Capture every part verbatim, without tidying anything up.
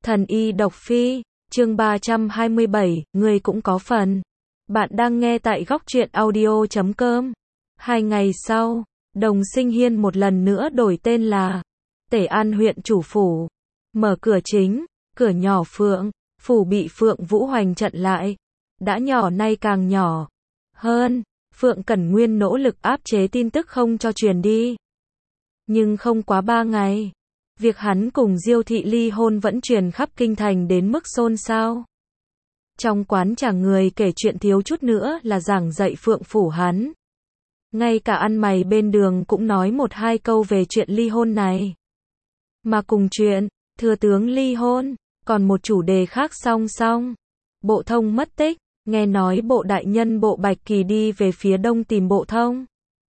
Thần y độc phi, chương ba trăm hai mươi bảy, người cũng có phần. Bạn đang nghe tại góc truyện audio chấm com. Hai ngày sau, Đồng Sinh Hiên một lần nữa đổi tên là Tể An huyện chủ phủ. Mở cửa chính, cửa nhỏ Phượng, phủ bị Phượng Vũ Hoành chặn lại. Đã nhỏ nay càng nhỏ hơn, Phượng Cẩn Nguyên nỗ lực áp chế tin tức không cho truyền đi. Nhưng không quá ba ngày, việc hắn cùng Diêu thị ly hôn vẫn truyền khắp kinh thành đến mức xôn xao. Trong quán trà người kể chuyện thiếu chút nữa là giảng dạy Phượng phủ hắn. Ngay cả ăn mày bên đường cũng nói một hai câu về chuyện ly hôn này. Mà cùng chuyện, thừa tướng ly hôn, còn một chủ đề khác song song. Bộ Thông mất tích, nghe nói bộ đại nhân bộ Bạch Kỳ đi về phía đông tìm Bộ Thông.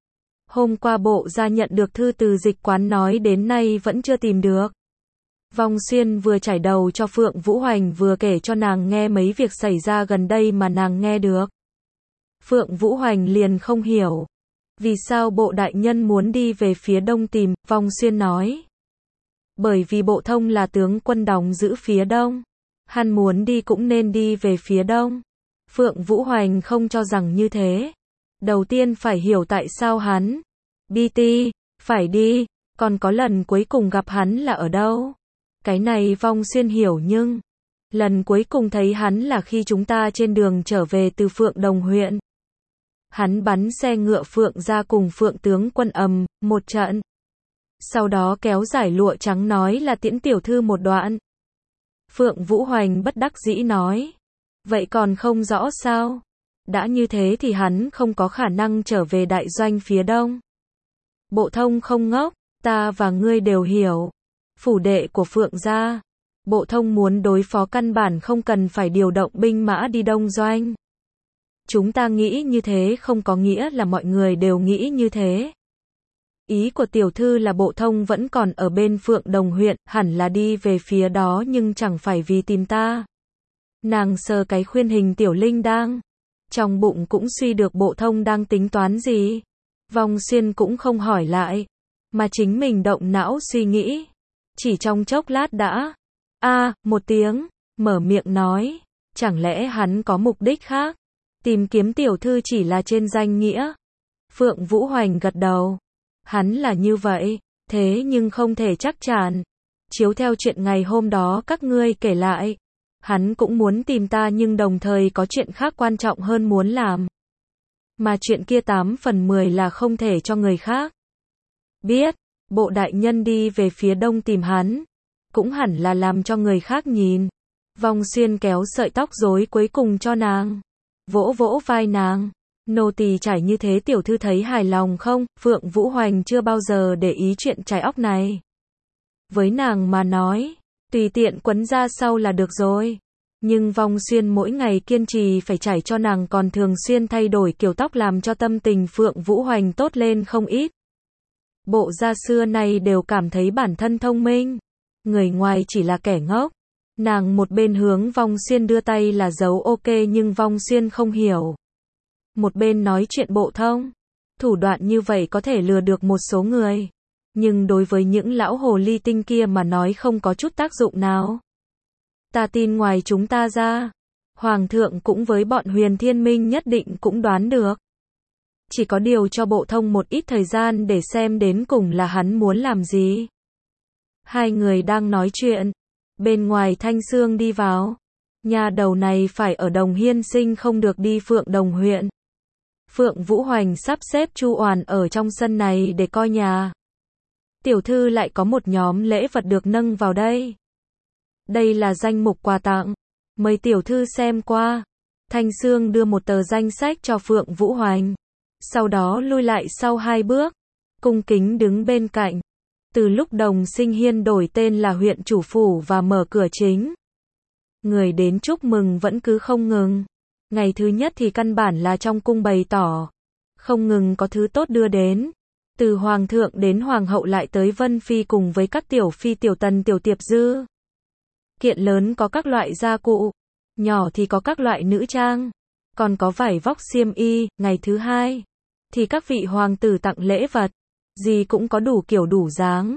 Hôm qua bộ ra nhận được thư từ dịch quán nói đến nay vẫn chưa tìm được. Vong Xuyên vừa trải đầu cho Phượng Vũ Hoành vừa kể cho nàng nghe mấy việc xảy ra gần đây mà nàng nghe được. Phượng Vũ Hoành liền không hiểu. Vì sao bộ đại nhân muốn đi về phía đông tìm, Vong Xuyên nói. Bởi vì Bộ Thông là tướng quân đóng giữ phía đông. Hắn muốn đi cũng nên đi về phía đông. Phượng Vũ Hoành không cho rằng như thế. Đầu tiên phải hiểu tại sao hắn, bê tê, phải đi, còn có lần cuối cùng gặp hắn là ở đâu. Cái này Vong Xuyên hiểu nhưng, lần cuối cùng thấy hắn là khi chúng ta trên đường trở về từ Phượng Đồng huyện. Hắn bắn xe ngựa Phượng ra cùng Phượng tướng quân ầm, một trận. Sau đó kéo giải lụa trắng nói là tiễn tiểu thư một đoạn. Phượng Vũ Hoành bất đắc dĩ nói. Vậy còn không rõ sao? Đã như thế thì hắn không có khả năng trở về đại doanh phía đông. Bộ Thông không ngốc, ta và ngươi đều hiểu. Phủ đệ của Phượng gia, Bộ Thông muốn đối phó căn bản không cần phải điều động binh mã đi đông doanh. Chúng ta nghĩ như thế không có nghĩa là mọi người đều nghĩ như thế. Ý của tiểu thư là Bộ Thông vẫn còn ở bên Phượng Đồng huyện, hẳn là đi về phía đó nhưng chẳng phải vì tìm ta. Nàng sờ cái khuyên hình tiểu linh đang. Trong bụng cũng suy được Bộ Thông đang tính toán gì. Vong Xuyên cũng không hỏi lại, mà chính mình động não suy nghĩ. Chỉ trong chốc lát đã, a một tiếng, mở miệng nói, chẳng lẽ hắn có mục đích khác, tìm kiếm tiểu thư chỉ là trên danh nghĩa. Phượng Vũ Hoành gật đầu, hắn là như vậy, thế nhưng không thể chắc chắn. Chiếu theo chuyện ngày hôm đó các ngươi kể lại, hắn cũng muốn tìm ta nhưng đồng thời có chuyện khác quan trọng hơn muốn làm. Mà chuyện kia tám phần mười là không thể cho người khác biết. Bộ đại nhân đi về phía đông tìm hắn, cũng hẳn là làm cho người khác nhìn. Vong Xuyên kéo sợi tóc rối cuối cùng cho nàng, vỗ vỗ vai nàng. Nô tỳ trải như thế tiểu thư thấy hài lòng không? Phượng Vũ Hoành chưa bao giờ để ý chuyện trải óc này. Với nàng mà nói, tùy tiện quấn ra sau là được rồi. Nhưng Vong Xuyên mỗi ngày kiên trì phải trải cho nàng còn thường xuyên thay đổi kiểu tóc làm cho tâm tình Phượng Vũ Hoành tốt lên không ít. Bộ gia xưa nay đều cảm thấy bản thân thông minh. Người ngoài chỉ là kẻ ngốc. Nàng một bên hướng Vong Xuyên đưa tay là dấu ok nhưng Vong Xuyên không hiểu. Một bên nói chuyện Bộ Thông. Thủ đoạn như vậy có thể lừa được một số người. Nhưng đối với những lão hồ ly tinh kia mà nói không có chút tác dụng nào. Ta tin ngoài chúng ta ra, Hoàng thượng cũng với bọn Huyền Thiên Minh nhất định cũng đoán được. Chỉ có điều cho Bộ Thông một ít thời gian để xem đến cùng là hắn muốn làm gì. Hai người đang nói chuyện. Bên ngoài Thanh Sương đi vào. Nhà đầu này phải ở Đồng Hiên Sinh không được đi Phượng Đồng huyện. Phượng Vũ Hoành sắp xếp Chu Oản ở trong sân này để coi nhà. Tiểu thư lại có một nhóm lễ vật được nâng vào đây. Đây là danh mục quà tặng. Mời tiểu thư xem qua. Thanh Sương đưa một tờ danh sách cho Phượng Vũ Hoành. Sau đó lui lại sau hai bước. Cung kính đứng bên cạnh. Từ lúc Đồng Sinh Hiên đổi tên là huyện chủ phủ và mở cửa chính, người đến chúc mừng vẫn cứ không ngừng. Ngày thứ nhất thì căn bản là trong cung bày tỏ. Không ngừng có thứ tốt đưa đến. Từ Hoàng thượng đến Hoàng hậu lại tới Vân Phi cùng với các tiểu phi tiểu tần tiểu tiệp dư. Kiện lớn có các loại gia cụ, nhỏ thì có các loại nữ trang, còn có vải vóc xiêm y. Ngày thứ hai thì các vị hoàng tử tặng lễ vật, gì cũng có đủ kiểu đủ dáng.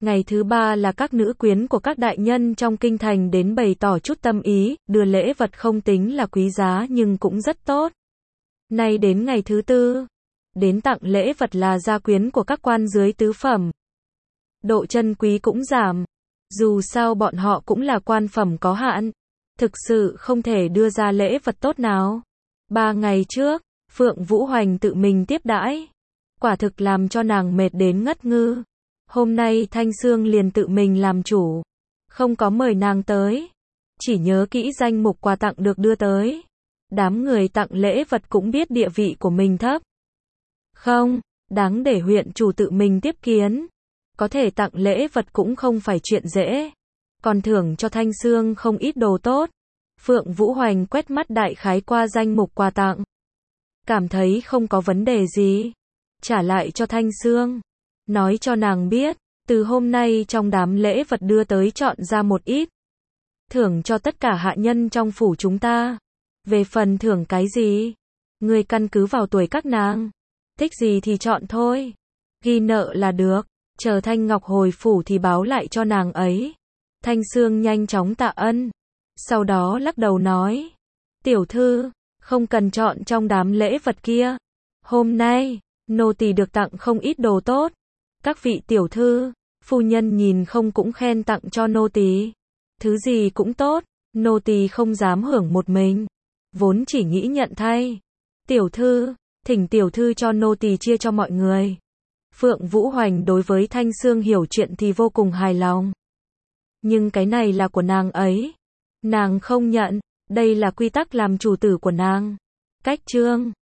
Ngày thứ ba là các nữ quyến của các đại nhân trong kinh thành đến bày tỏ chút tâm ý, đưa lễ vật không tính là quý giá nhưng cũng rất tốt. Nay đến ngày thứ tư, đến tặng lễ vật là gia quyến của các quan dưới tứ phẩm. Độ chân quý cũng giảm, dù sao bọn họ cũng là quan phẩm có hạn, thực sự không thể đưa ra lễ vật tốt nào. Ba ngày trước, Phượng Vũ Hoành tự mình tiếp đãi, quả thực làm cho nàng mệt đến ngất ngư. Hôm nay Thanh Sương liền tự mình làm chủ, không có mời nàng tới, chỉ nhớ kỹ danh mục quà tặng được đưa tới. Đám người tặng lễ vật cũng biết địa vị của mình thấp. Không, đáng để huyện chủ tự mình tiếp kiến. Có thể tặng lễ vật cũng không phải chuyện dễ. Còn thưởng cho Thanh Sương không ít đồ tốt. Phượng Vũ Hoành quét mắt đại khái qua danh mục quà tặng. Cảm thấy không có vấn đề gì. Trả lại cho Thanh Sương. Nói cho nàng biết, từ hôm nay trong đám lễ vật đưa tới chọn ra một ít. Thưởng cho tất cả hạ nhân trong phủ chúng ta. Về phần thưởng cái gì? Người căn cứ vào tuổi các nàng. Thích gì thì chọn thôi. Ghi nợ là được. Chờ Thanh Ngọc hồi phủ thì báo lại cho nàng ấy. Thanh Sương nhanh chóng tạ ân. Sau đó lắc đầu nói. Tiểu thư, không cần chọn trong đám lễ vật kia. Hôm nay, nô tỳ được tặng không ít đồ tốt. Các vị tiểu thư, phu nhân nhìn không cũng khen tặng cho nô tỳ. Thứ gì cũng tốt, nô tỳ không dám hưởng một mình. Vốn chỉ nghĩ nhận thay. Tiểu thư, thỉnh tiểu thư cho nô tỳ chia cho mọi người. Phượng Vũ Hoành đối với Thanh Sương hiểu chuyện thì vô cùng hài lòng. Nhưng cái này là của nàng ấy. Nàng không nhận, đây là quy tắc làm chủ tử của nàng. Cách chương